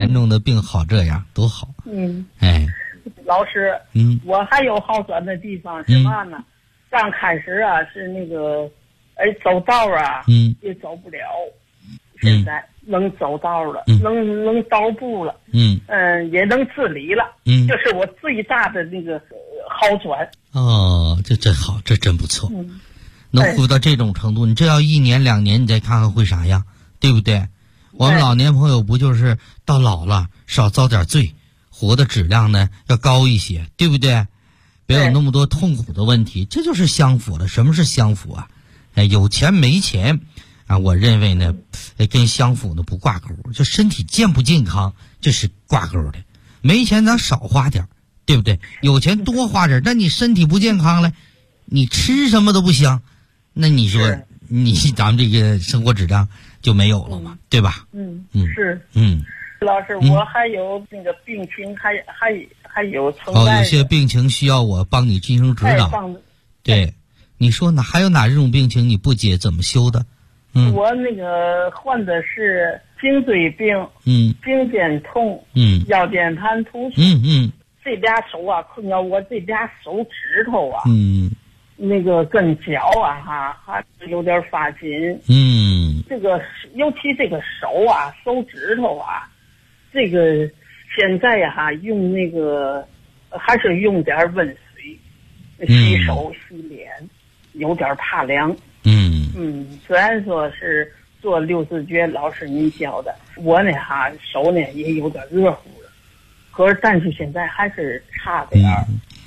严重的病好这样多好。 老师，我还有好转的地方是嘛呢？刚开始啊是那个，走道啊，也走不了，现在能走道了，能踱步了，也能自理了，这是我最大的那个好转。 哦，这真好，这真不错，能恢复到这种程度，你这要1年2年，你再看看会啥样，对不对？我们老年朋友不就是到老了少遭点罪，活的质量呢要高一些，对不对？别有那么多痛苦的问题，这就是相符了。什么是相符啊？有钱没钱啊？我认为呢，跟相符呢不挂钩，就身体健不健康这是挂钩的。没钱咱少花点，对不对？有钱多花点，但你身体不健康了，你吃什么都不香，那你说咱们这个生活质量就没有了嘛，对吧？ 是。老师，我还有那个病情，还有存在的。 有些病情需要我帮你进行指导。对，你说还有哪这种病情你不解怎么修的？ 我那个患的是颈椎病，颈肩痛，腰间盘突出，这俩手啊困扰我，这俩手指头啊，那个跟脚啊还有点发紧，这个尤其这个手啊，手指头啊。这个现在用那个还是用点温水洗手洗脸，有点怕凉。虽然说是做六字诀，老师您教的，我呢手呢也有点热乎了，可是但是现在还是差点儿。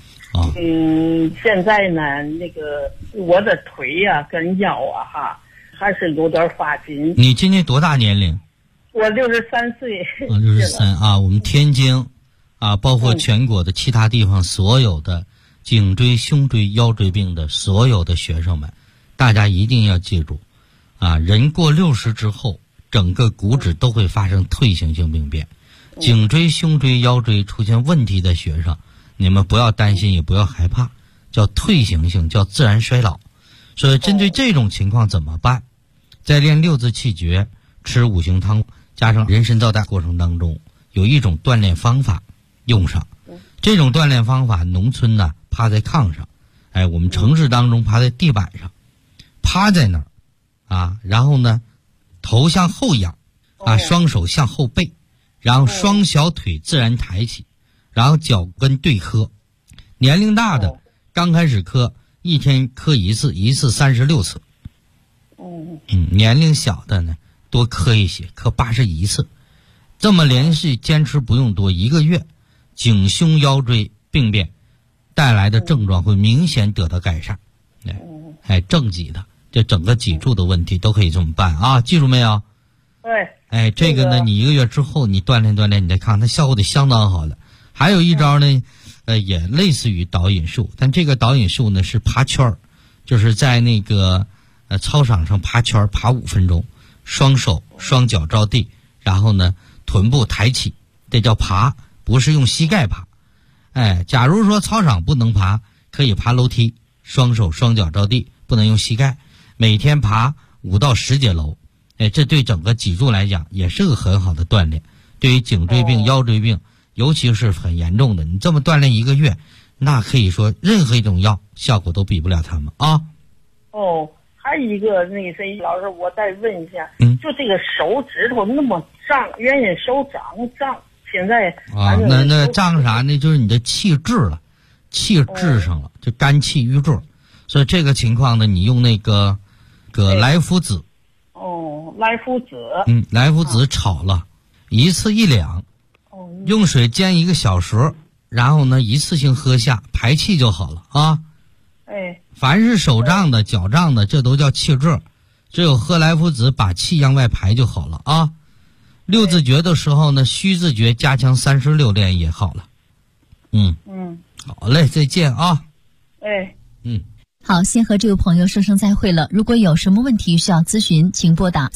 现在呢那个我的腿啊跟腰啊还是有点发紧。 你今年多大年龄？ 我63岁。 63啊，我们天津啊，包括全国的其他地方所有的颈椎、胸椎、腰椎病的所有的学生们，大家一定要记住啊，人过60之后，整个骨质都会发生退行性病变。颈椎、胸椎、腰椎出现问题的学生，你们不要担心，也不要害怕，叫退行性，叫自然衰老。所以针对这种情况怎么办？在练六字气诀，吃五行汤，加上人参皂苷过程当中，有一种锻炼方法用上。这种锻炼方法，农村呢趴在炕上，我们城市当中趴在地板上，趴在那儿啊，然后呢头向后仰啊，双手向后背，然后双小腿自然抬起，然后脚跟对磕。年龄大的刚开始磕，一天磕一次，一次36次。年龄小的呢多磕一些，磕81次。这么连续坚持不用多，1个月，颈胸腰椎病变带来的症状会明显得到改善。正脊的这整个脊柱的问题都可以这么办啊，记住没有？ 对。 这个呢，你1个月之后你锻炼锻炼，你再看它效果得相当好了。还有一招呢，也类似于导引术，但这个导引术呢是爬圈儿，就是在那个操场上爬圈儿，爬5分钟，双手双脚着地，然后呢臀部抬起，这叫爬，不是用膝盖爬。假如说操场不能爬，可以爬楼梯，双手双脚着地，不能用膝盖，每天爬5到10节楼。这对整个脊柱来讲也是个很好的锻炼。对于颈椎病、腰椎病，尤其是很严重的，你这么锻炼1个月，那可以说任何一种药效果都比不了他们啊。 还有一个那个谁老师，我再问一下，就这个手指头那么胀，原先手胀，现在那胀啥呢？就是你的气滞了，气滞上了，就肝气郁滞。所以这个情况呢，你用那个莱菔子。 莱菔子。 莱菔子炒了，1次1两，用水煎1个小时，然后呢一次性喝下，排气就好了啊。凡是手胀的、脚胀的，这都叫气滞，只有喝莱菔子把气向外排就好了啊。六字诀的时候呢，虚字诀加强36练也好了。好嘞，再见啊。 好，先和这位朋友说声再会了。如果有什么问题需要咨询，请拨打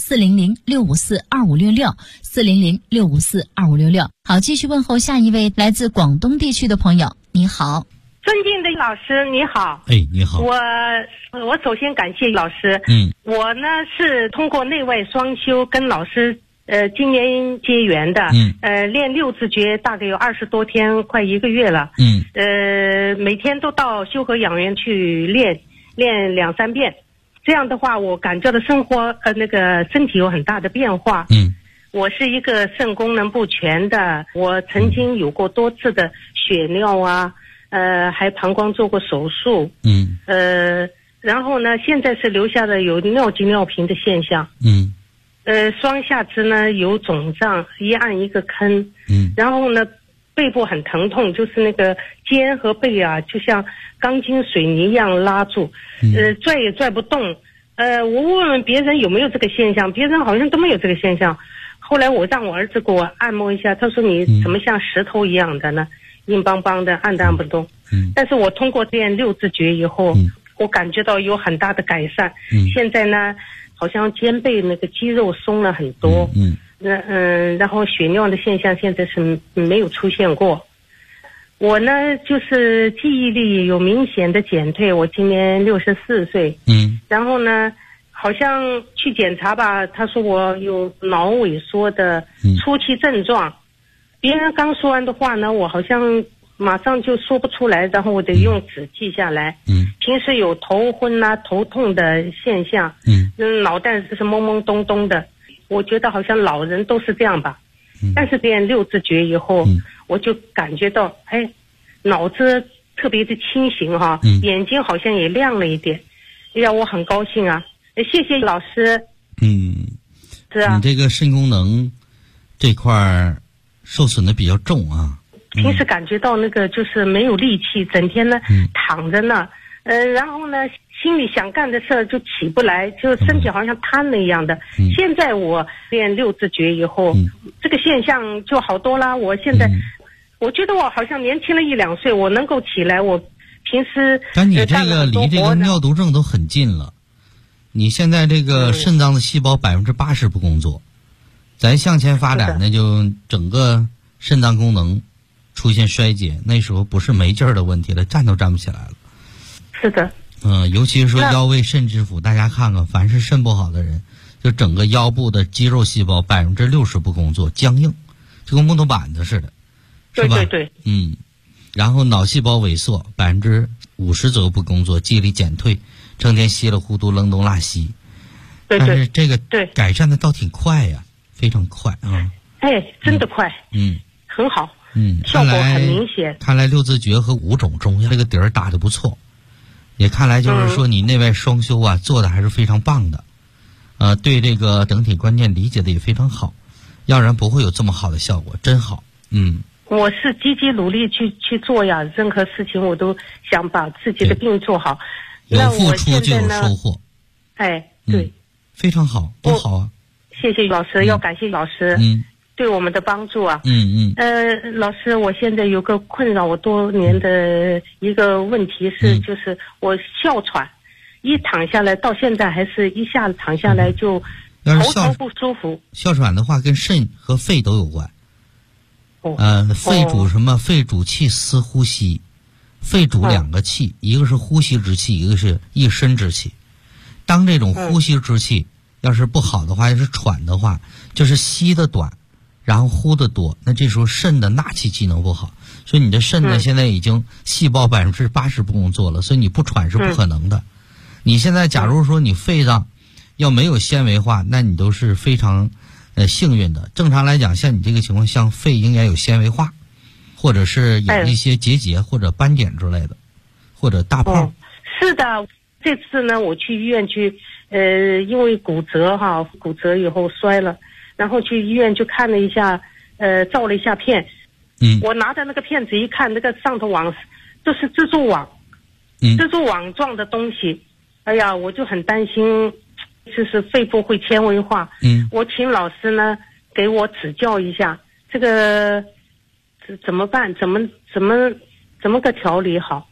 400-654-2566，400-654-2566。好，继续问候下一位来自广东地区的朋友。你好， 尊敬的老师，你好。 你好。 我首先感谢老师。我呢是通过内外双修跟老师今年结缘的，练六字诀大概有20多天，快1个月了，每天都到修和养元去练2、3遍，这样的话，我感觉到生活那个身体有很大的变化。我是一个肾功能不全的，我曾经有过多次的血尿啊，还膀胱做过手术，然后呢，现在是留下了有尿急尿频的现象，双下肢呢有肿胀，一按一个坑，然后呢背部很疼痛，就是那个肩和背啊，就像钢筋水泥一样拉住，拽也拽不动。我问问别人有没有这个现象，别人好像都没有这个现象。后来我让我儿子给我按摩一下，他说你怎么像石头一样的呢？硬邦邦的，按不动。但是我通过练六字诀以后，我感觉到有很大的改善。现在呢，好像肩背那个肌肉松了很多。然后血尿的现象现在是没有出现过。我呢，就是记忆力有明显的减退。我今年64岁。然后呢，好像去检查吧，他说我有脑萎缩的初期症状。别人刚说完的话呢，我好像马上就说不出来，然后我得用纸记下来。平时有头昏啊、头痛的现象。脑袋是懵懵懂懂的。我觉得好像老人都是这样吧。但是练六字诀以后，我就感觉到，脑子特别的清醒哈，眼睛好像也亮了一点。哎呀，我很高兴啊！谢谢老师。是啊。 你这个肾功能这块受损的比较重啊。 平时感觉到那个就是没有力气，整天呢躺着呢，然后呢心里想干的事儿就起不来，就身体好像瘫了一样的。现在我练六字诀以后，这个现象就好多啦。我现在我觉得我好像年轻了1、2岁，我能够起来。我平时但你这个离这个尿毒症都很近了。你现在这个肾脏的细胞80%不工作，咱向前发展呢，就整个肾脏功能出现衰竭，那时候不是没劲儿的问题了，站都站不起来了。 是的。 尤其是说腰胃肾之府，大家看看，凡是肾不好的人，就整个腰部的肌肉细胞60%不工作，僵硬，就跟木头板子似的，是吧？ 对。 然后脑细胞萎缩，50%左右不工作，记忆力减退，成天稀里糊涂扔东拉西。 对。 但是这个改善的倒挺快呀，非常快啊。 真的快。很好。效果很明显。 看来六字诀和5种中药这个底儿打得不错，也看来就是说你内外双修啊，做的还是非常棒的。对这个整体观念理解的也非常好，要不然不会有这么好的效果，真好。 我是积极努力去做呀，任何事情我都想把自己的病做好。 有付出就有收获。 对。 非常好，多好啊！ 谢谢老师，要感谢老师。对我们的帮助啊。老师，我现在有个困扰我多年的一个问题是，就是我哮喘，一躺下来到现在还是一下子躺下来就头不舒服。 哮喘的话跟肾和肺都有关。肺主什么？肺主气司呼吸，肺主2个气，一个是呼吸之气，一个是一身之气。当这种呼吸之气要是不好的话，要是喘的话，就是吸的短，然后呼的多，那这时候肾的纳气机能不好，所以你的肾呢现在已经细胞80%不工作了，所以你不喘是不可能的。你现在假如说你肺上要没有纤维化，那你都是非常幸运的。正常来讲，像你这个情况，像肺应该有纤维化，或者是有一些结节或者斑点之类的，或者大泡。 是的，这次呢我去医院去，因为骨折以后摔了，然后去医院去看了一下，照了一下片。我拿着那个片子一看，那个上头网都是蜘蛛网，蜘蛛网状的东西。哎呀，我就很担心，就是肺部会纤维化。我请老师呢给我指教一下，这个怎么办？怎么个调理好？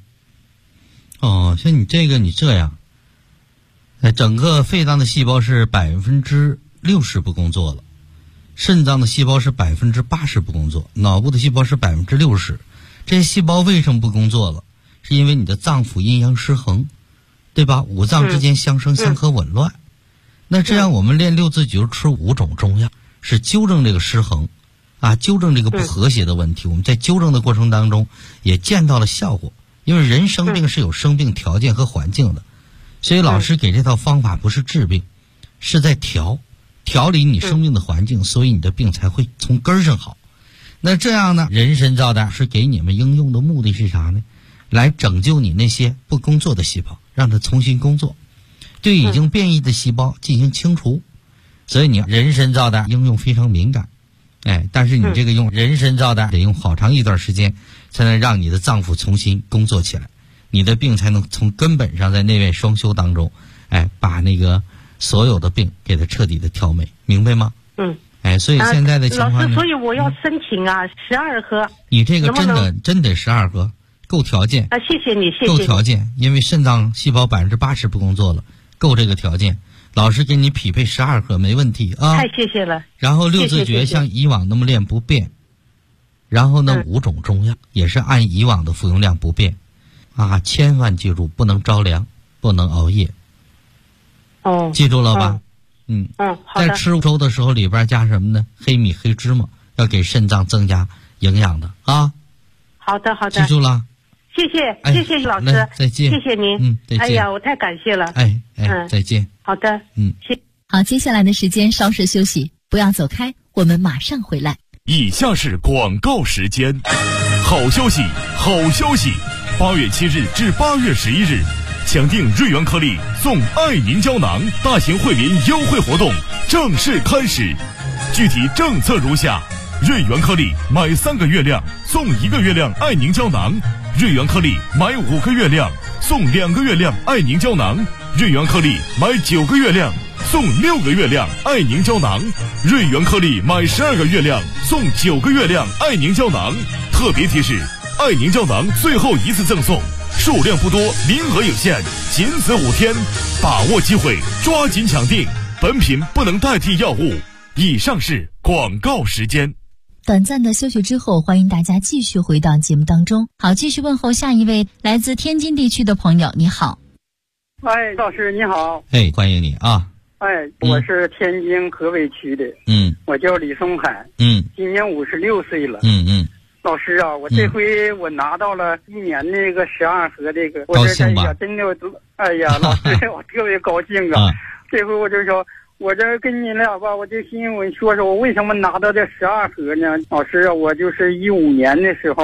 像你这个，你这样，整个肺脏的细胞是60%不工作了，肾脏的细胞是80%不工作，脑部的细胞是60%。这些细胞为什么不工作了？是因为你的脏腑阴阳失衡，对吧？五脏之间相生相克紊乱。 那这样我们练六字诀吃5种中药，是纠正这个失衡，纠正这个不和谐的问题。我们在纠正的过程当中也见到了效果，因为人生病是有生病条件和环境的，所以老师给这套方法不是治病，是在调理你生病的环境，所以你的病才会从根儿上好。那这样呢，人参皂苷是给你们应用的目的是啥呢？来拯救你那些不工作的细胞，让它重新工作，对已经变异的细胞进行清除。所以你人参皂苷应用非常敏感，但是你这个用人参皂苷得用好长一段时间，才能让你的脏腑重新工作起来，你的病才能从根本上在内外双修当中，把那个所有的病给它彻底的调美，明白吗？所以现在的情况呢， 老师，所以我要申请12盒。 你这个真得12盒，够条件谢谢你，谢谢你。 够条件，因为肾脏细胞80%不工作了，够这个条件。老师给你匹配12盒没问题啊！ 太谢谢了。 然后六字诀像以往那么练不变，然后呢5种中药也是按以往的服用量不变，千万记住不能着凉，不能熬夜。记住了吧？ 好的。 在吃粥的时候里边加什么呢？黑米、黑芝麻，要给肾脏增加营养的啊。 好的。 记住了。 谢谢老师， 再见。 谢谢您。 再见。 哎呀，我太感谢了。 再见。 好的。 好，接下来的时间稍事休息，不要走开，我们马上回来。 以下是广告时间。好消息，8月7日至8月11日，抢订瑞元颗粒送爱凝胶囊大型惠民优惠活动正式开始。具体政策如下：瑞元颗粒买3个月量送1个月量爱凝胶囊，瑞元颗粒买5个月量送2个月量爱凝胶囊，瑞元颗粒买9个月量送6个月亮爱凝胶囊，瑞元颗粒买12个月亮送9个月亮爱凝胶囊。特别提示：爱凝胶囊最后一次赠送，数量不多，名额有限，仅此5天，把握机会，抓紧抢订。本品不能代替药物。以上是广告时间。 短暂的休息之后，欢迎大家继续回到节目当中。好，继续问候下一位来自天津地区的朋友，你好。 老师你好。 欢迎你啊。 我是天津河北区的，我叫李松海，今年56岁了，老师啊，我这回我拿到了1年那个12盒这个， 高兴吧？ 真的，老师我特别高兴啊！这回我就说，我这跟你俩吧，我这新闻说说我为什么拿到这12盒呢？老师啊，我就是15年的时候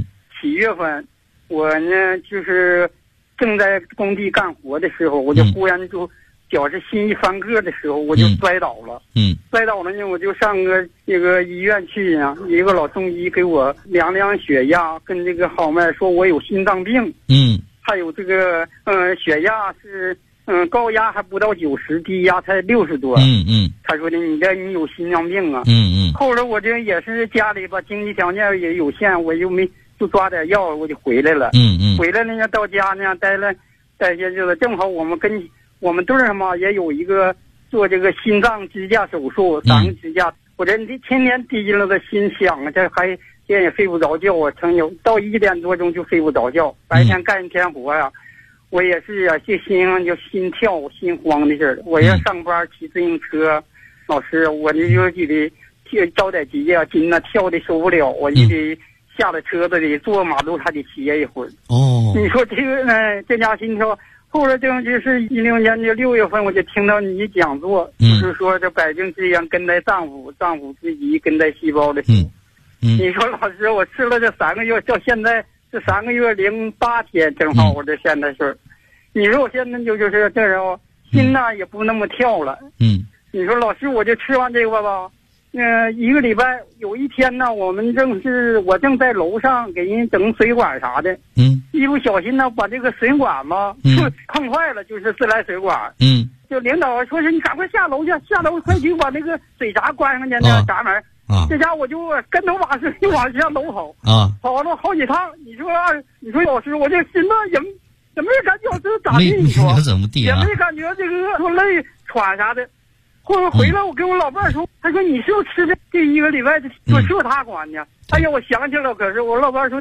7月份，我呢就是正在工地干活的时候，我就忽然就脚是心一翻个的时候，我就摔倒了。摔倒了呢，我就上这个医院去呢，一个老中医给我量血压，跟这个号脉说我有心脏病。还有这个血压是高压还不到90，低压才60多。他说的你有心脏病啊。后来我这也是家里吧经济条件也有限，我就抓点药我就回来了。回来了呢，到家呢待些日子，正好我们队儿嘛也有一个做这个心脏支架手术，3个支架，我这天天提了的心想啊，这也睡不着觉啊，曾有到1点多钟就睡不着觉，白天干一天活呀，我也是啊，这心上就心跳心慌的事儿。我要上班骑自行车，老师我这就得着点急啊，心跳的受不了，我就得下了车子里坐马路还得歇一会儿。你说这个这家心跳。后来就是16年的6月份，我就听到你讲座，就是说这百病之源根在脏腑，脏腑之极根在细胞的。你说老师，我吃了这3个月，到现在这3个月08天，正好我这现在是，你说我现在就是这时候心也不那么跳了。你说老师，我就吃完这个吧。1个礼拜有一天呢，我正在楼上给人整水管啥的，一不小心呢把这个水管嘛碰坏了，就是自来水管。就领导说是你赶快下楼去，下楼快去把那个水闸关上去，那个闸门。这家我就跟头把水往下楼跑了好几趟。你说老师，我这心也没感觉是咋地？你说也没感觉这个说累喘啥的。后来回来，我跟我老伴说，他说你是不是吃这1个礼拜就说他管呢？哎呀，我想起了，可是我老伴说的，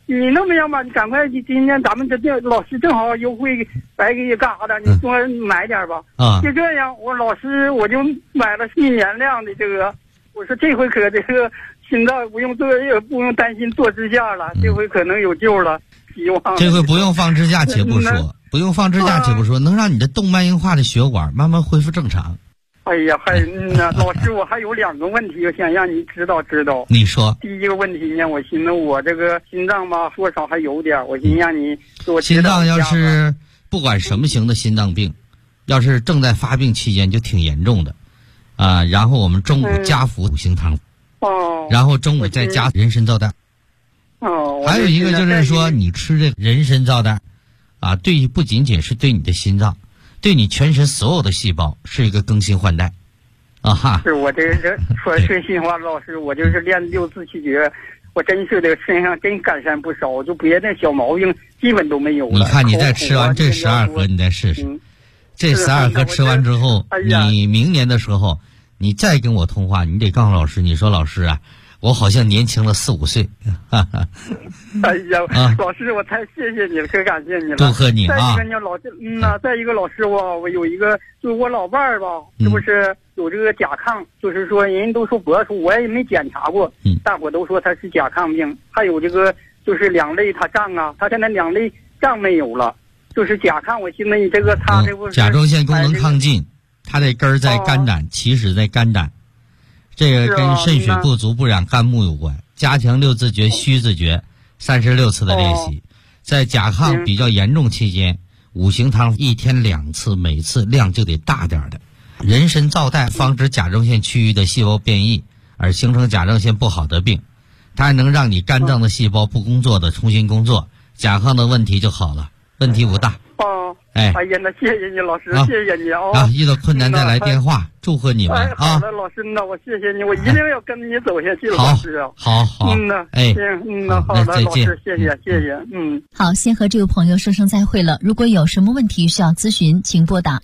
你能不能吧？你赶快，今天咱们这老师正好优惠，白给干啥的？你多买点吧。就这样，老师我就买了1年量的这个。我说这回可这个心脏不用担心做支架了，这回可能有救了，希望。 这回不用放支架且不说，不用放支架且不说，能让你的动脉硬化的血管慢慢恢复正常。 哎呀，老师，我还有2个问题，我想让你知道。 你说。 第一个问题呢，我寻思我这个心脏吧，多少还有点，我寻思让你给我心脏要是不管什么型的心脏病，要是正在发病期间就挺严重的，然后我们中午加服5型糖，然后中午再加人参皂苷。还有一个就是说，你吃这人参皂苷，对不仅仅是对你的心脏。对你全身所有的细胞是一个更新换代， 是我这说真心话，老师，我就是练6次气绝，我真是的身上真改善不少，就别的小毛病基本都没有了。 你看你再吃完这12盒，你再试试，这12盒吃完之后，你明年的时候，你再跟我通话，你得告诉老师，你说老师啊。我好像年轻了4、5岁， 哎呀，老师，我太谢谢你了，可感谢你了， 祝贺你啊！ 再一个呢，再一个老师，我有一个，就是我老伴儿吧，是不是有这个甲亢？就是说，人都说博出，我也没检查过，大伙都说他是甲亢病，还有这个就是两肋他胀啊，他现在两肋胀没有了，就是甲亢。我寻思你这个他这不是甲状腺功能亢进，他这根儿在肝胆，起始在肝胆。这个跟肾血不足不养肝木有关，加强6字诀、虚字诀36次的练习，在甲亢比较严重期间，5型糖1天2次，每次量就得大点的。人参皂苷防止甲状腺区域的细胞变异而形成甲状腺不好的病，它还能让你肝脏的细胞不工作的重新工作，甲亢的问题就好了，问题不大。 哎呀，那谢谢你老师，谢谢你遇到困难再来电话，祝贺你们好的，老师，那我谢谢你，我一定要跟你走下去，老师啊。 好， 好的，好的，老师，谢谢。 好，先和这位朋友说声再会了。如果有什么问题需要咨询，请拨打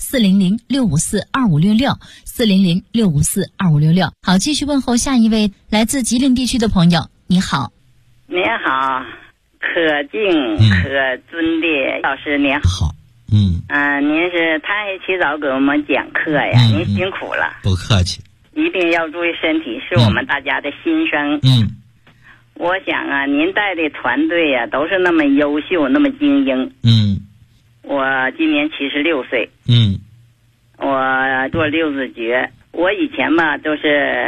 400-654-2566，400-654-2566。好，继续问候下一位来自吉林地区的朋友。你好。 您好，可敬可尊的老师，您好。您是贪黑起早给我们讲课呀，您辛苦了。 不客气。 一定要注意身体，是我们大家的心声。我想啊，您带的团队呀，都是那么优秀，那么精英。我今年76岁。我做6字诀。我以前吧，就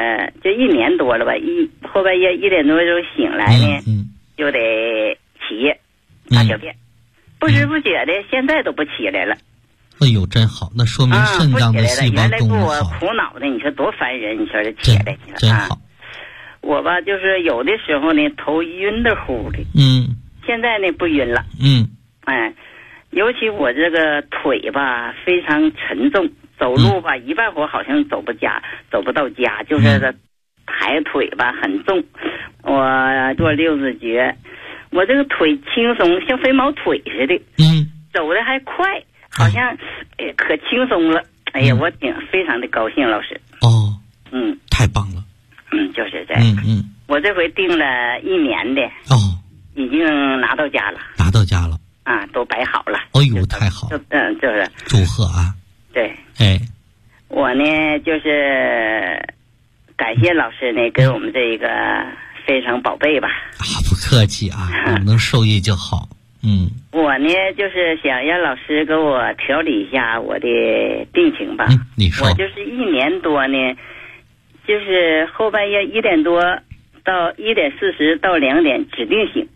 1年多了吧，后半夜1点多钟醒来呢，就得起大小便。不知不觉的，现在都不起来了。 哎呦，真好，那说明肾脏的细胞功能好。 原来给我苦恼的，你说多烦人，你说这起来， 真好。 我吧，就是有的时候呢，头晕的乎的。现在呢不晕了。尤其我这个腿吧非常沉重，走路吧一半会好像走不到家，就是抬腿吧很重。我做6字诀。我这个腿轻松，像飞毛腿似的，走的还快，好像可轻松了。哎呀，我非常的高兴，老师。 太棒了。 就是这样。我这回订了1年的。已经拿到家了。都摆好了。 哎呦，太好了。 就是。 祝贺啊。 对。我呢就是感谢老师呢给我们这一个非常宝贝吧。 不客气啊，能受益就好。 我呢就是想让老师给我调理一下我的病情吧。 你说。 我就是1年多呢，就是后半夜1点多到1点40到2点指定醒。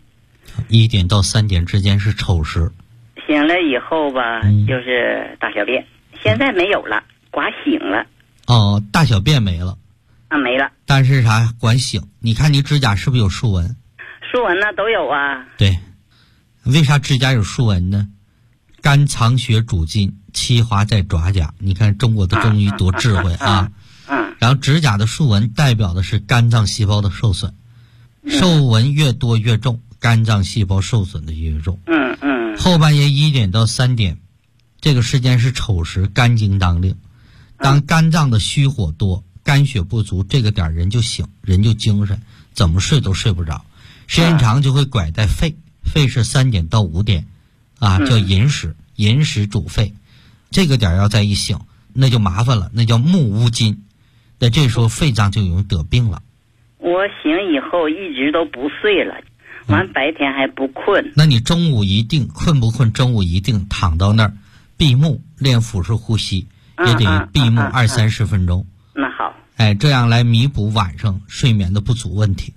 1点到3点之间是丑时。 醒了以后吧，就是大小便，现在没有了，刮醒了。 大小便没了。 没了。 但是啥？管醒。你看你指甲是不是有竖纹？ 竖纹呢都有啊。 对，为啥指甲有竖纹呢？肝藏血主筋，气华在爪甲。你看中国的中医多智慧啊！然后指甲的竖纹代表的是肝脏细胞的受损，皱纹越多越重，肝脏细胞受损的越重。后半夜1点到3点，这个时间是丑时，肝经当令。当肝脏的虚火多，肝血不足，这个点人就醒，人就精神，怎么睡都睡不着，时间长就会拐带肺， 肺是3点到5点，叫寅时，寅时主肺，这个点要再一醒，那就麻烦了，那叫木乌金，那这时候肺脏就容易得病了。 我醒以后一直都不睡了，完白天还不困。 那你中午一定困不困？中午一定躺到那儿闭目练腹式呼吸，也得闭目20-30分钟。 那好， 这样来弥补晚上睡眠的不足问题。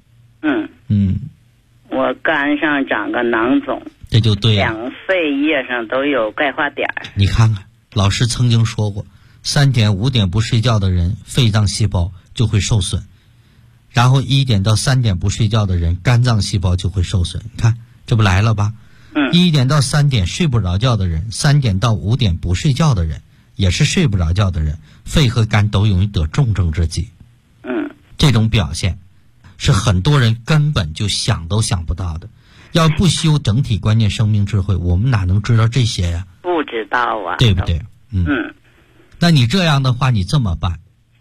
我肝上长个囊肿， 这就对了。 两肺叶上都有钙化点。 你看看，老师曾经说过，3点5点不睡觉的人，肺脏细胞就会受损。然后1点到3点不睡觉的人，肝脏细胞就会受损。你看，这不来了吧？1点到3点睡不着觉的人，3点到5点不睡觉的人，也是睡不着觉的人，肺和肝都容易得重症之疾。这种表现是很多人根本就想都想不到的。要不修整体观念生命智慧，我们哪能知道这些呀？ 不知道啊， 对不对？那你这样的话，你这么办？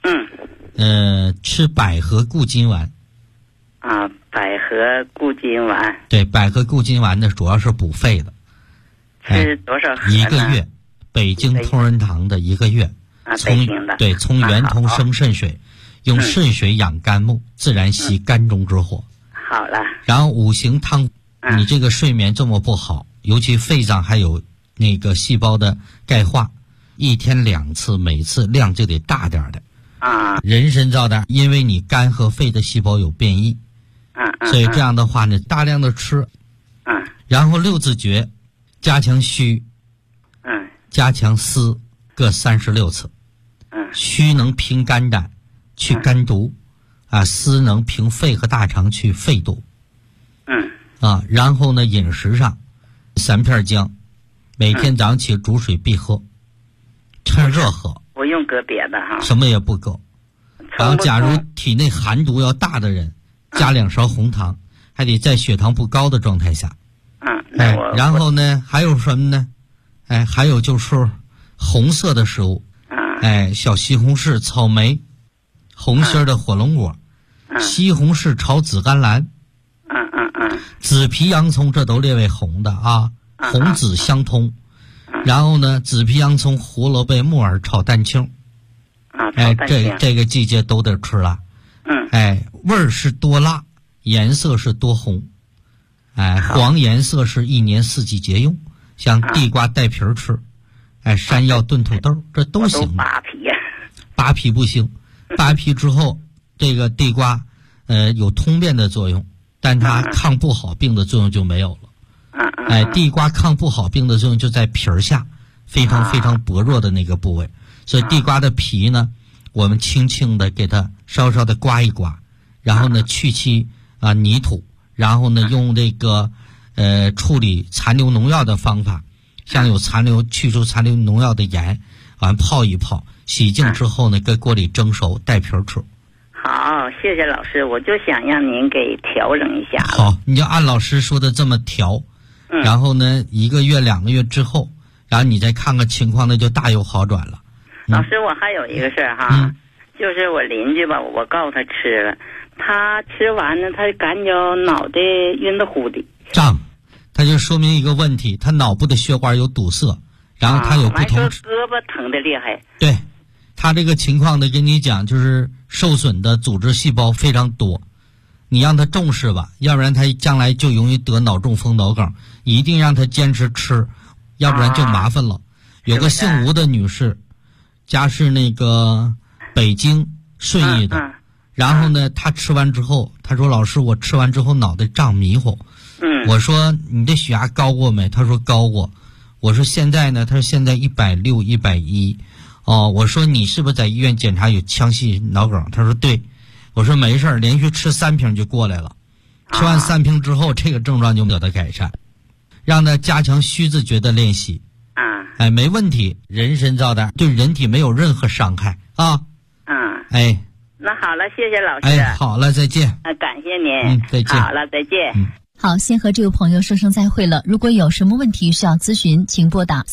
吃百合固金丸。 百合固金丸。 对，百合固金丸呢，主要是补肺的。 吃多少盒呢 ？1个月，北京同仁堂的1个月。从圆通生肾水，用肾水养肝木，自然息肝中之火。 好了。 然后5行汤，你这个睡眠这么不好，尤其肺脏还有那个细胞的钙化，1天2次，每次量就得大点的。人参皂的，因为你肝和肺的细胞有变异，所以这样的话呢，大量的吃。然后6字诀，加强虚，加强思，各36次。虚能平肝胆，去肝毒，思能平肺和大肠，去肺毒。然后呢，饮食上，3片姜，每天早上起煮水必喝，趁热喝。 不用搁别的哈， 什么也不搁。然后假如体内寒毒要大的人，加2勺红糖，还得在血糖不高的状态下。然后呢，还有什么呢？还有就是红色的食物，小西红柿、草莓，红心的火龙果，西红柿炒紫甘蓝，紫皮洋葱，这都列为红的啊，红紫相通。然后呢，紫皮洋葱、胡萝卜、木耳炒蛋清，这个季节都得吃了。味儿是多辣，颜色是多红，黄颜色是1年4季节用。像地瓜带皮儿吃，山药炖土豆，这都行。扒皮不行，扒皮之后，这个地瓜有通便的作用，但它抗不好病的作用就没有了。地瓜抗不好病的作用就在皮儿下，非常非常薄弱的那个部位。所以地瓜的皮呢，我们轻轻的给它稍稍的刮一刮，然后呢去其泥土，然后呢用这个处理残留农药的方法，像有去除残留农药的盐，完泡一泡，洗净之后呢，搁锅里蒸熟，带皮儿吃。 好，谢谢老师，我就想让您给调整一下。 好，你就按老师说的这么调。然后呢，1个月2个月之后，然后你再看看情况，那就大有好转了。 老师，我还有一个事儿哈，就是我邻居吧，我告诉他吃了，他吃完呢，他感觉脑袋晕得乎的胀，他就说明一个问题，他脑部的血管有堵塞，然后他有不同。 胳膊疼得厉害。 对，他这个情况呢，跟你讲，就是受损的组织细胞非常多。你让他重视吧，要不然他将来就容易得脑中风、脑梗。一定让他坚持吃，要不然就麻烦了。有个姓吴的女士，家是那个北京顺义的。然后呢，她吃完之后，她说：“老师，我吃完之后脑袋胀迷糊。”我说：“你的血压高过没？”她说：“高过。”我说：“现在呢？”她说：“现在160、110。”我说：“你是不是在医院检查有腔隙脑梗？”她说：“对。”我说：“没事，连续吃3瓶就过来了。吃完3瓶之后，这个症状就得到改善。让他加强虚字诀的练习。没问题，人参皂的对人体没有任何伤害啊。 那好了，谢谢老师。 好了，再见。 感谢您。 再见。 好了，再见。 好，先和这位朋友说声再会了。如果有什么问题需要咨询，请拨打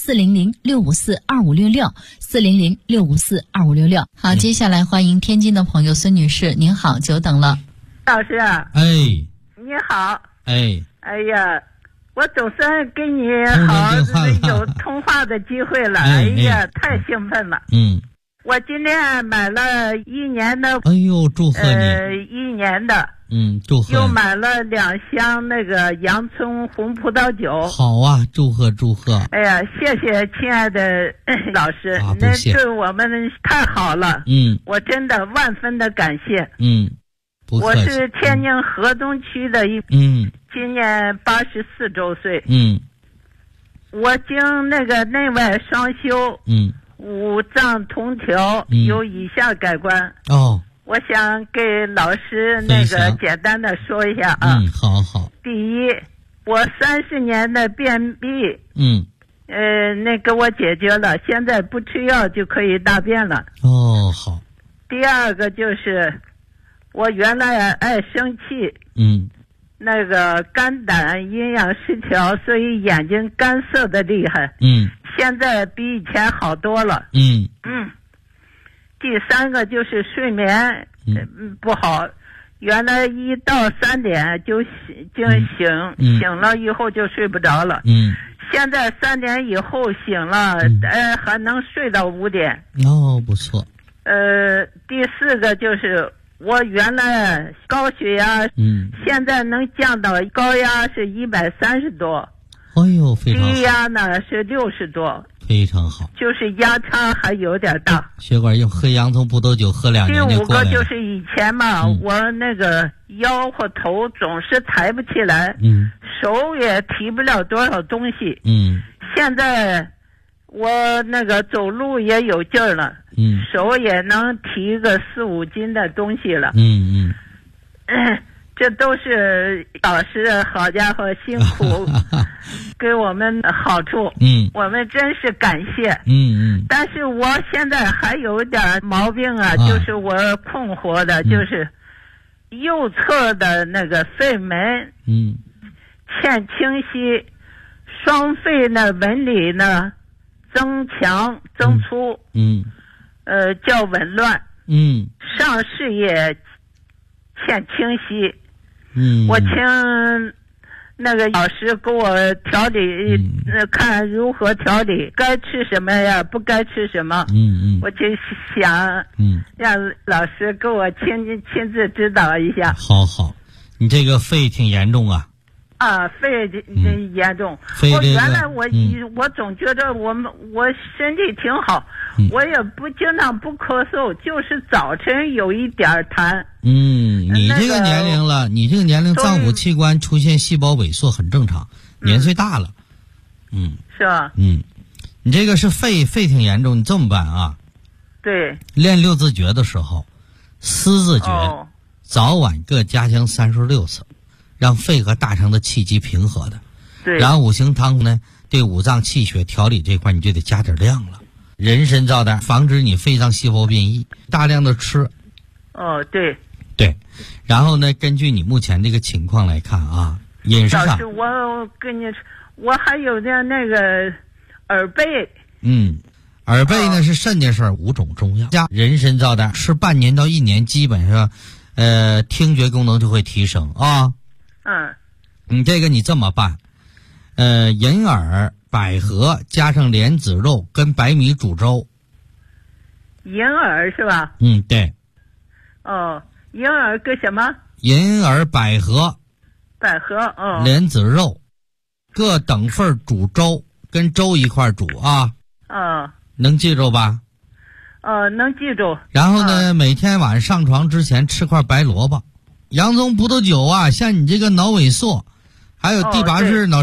400-654-2566，400-654-2566。好，接下来欢迎天津的朋友孙女士，您好，久等了。 老师。 你好。 哎呀， 我总算跟你好有通话的机会了，哎呀，太兴奋了。我今天买了1年的， 哎呦，祝贺你 ！1年的， 祝贺。 又买了2箱那个洋葱红葡萄酒。 好啊，祝贺祝贺！ 哎呀，谢谢亲爱的老师，那对我们太好了。我真的万分的感谢。我是天津河东区的今年84周岁。我经那个内外双修。五脏同调，有以下改观。我想给老师那个简单的说一下啊。 好。 第一，我30年的便秘，那给我解决了，现在不吃药就可以大便了。 好。 第二个就是我原来爱生气，那个肝胆阴阳失调，所以眼睛干涩的厉害。现在比以前好多了。第三个就是睡眠不好，原来1到3点就醒了以后就睡不着了。现在3点以后醒了，还能睡到5点。 不错。 第四个就是我原来高血压，现在能降到高压是130多。 哎呦，非常好。 低压呢是60多， 非常好。 就是压差还有点大。 血管用喝洋葱葡萄酒喝2年就过来了。第5个就是以前嘛，我那个腰或头总是抬不起来，手也提不了多少东西。现在我那个走路也有劲儿了，手也能提个4、5斤的东西了。这都是老师，好家伙，辛苦给我们好处。我们真是感谢。但是我现在还有点毛病啊，就是我困惑的，就是右侧的那个肺门欠清晰，双肺呢纹理呢增强增粗，较紊乱，上视野欠清晰。我请那个老师给我调理，看如何调理，该吃什么呀，不该吃什么。我就想让老师给我亲自指导一下。 好，你这个肺挺严重啊。 肺严重。我原来我总觉得我身体挺好，我也不经常不咳嗽，就是早晨有一点痰。 你这个年龄了，你这个年龄脏腑器官出现细胞萎缩很正常，年岁大了。 是吧？ 你这个是肺挺严重，你这么办啊？ 对。练 6字诀的时候，4字诀，早晚各加强36次。让肺和大肠的气机平和的。 对。 然后五行汤呢，对五脏气血调理这块你就得加点量了。人参皂苷防止你肺脏细胞变异，大量的吃。 对。 然后呢，根据你目前这个情况来看啊，饮食上。 老师，我跟你说，我还有点那个耳背。 耳背呢是肾的事儿，5种中药加人参皂苷，吃半年到1年，基本上，听觉功能就会提升啊。你这个你这么办，银耳、百合加上莲子肉跟白米煮粥。 银耳是吧？ 对。 银耳跟什么？ 银耳、百合。莲子肉，各等份煮粥，跟粥一块煮啊。能记住吧？ 能记住。 然后呢，每天晚上上床之前吃块白萝卜。洋葱葡萄酒啊，像你这个脑萎缩，还有第8式脑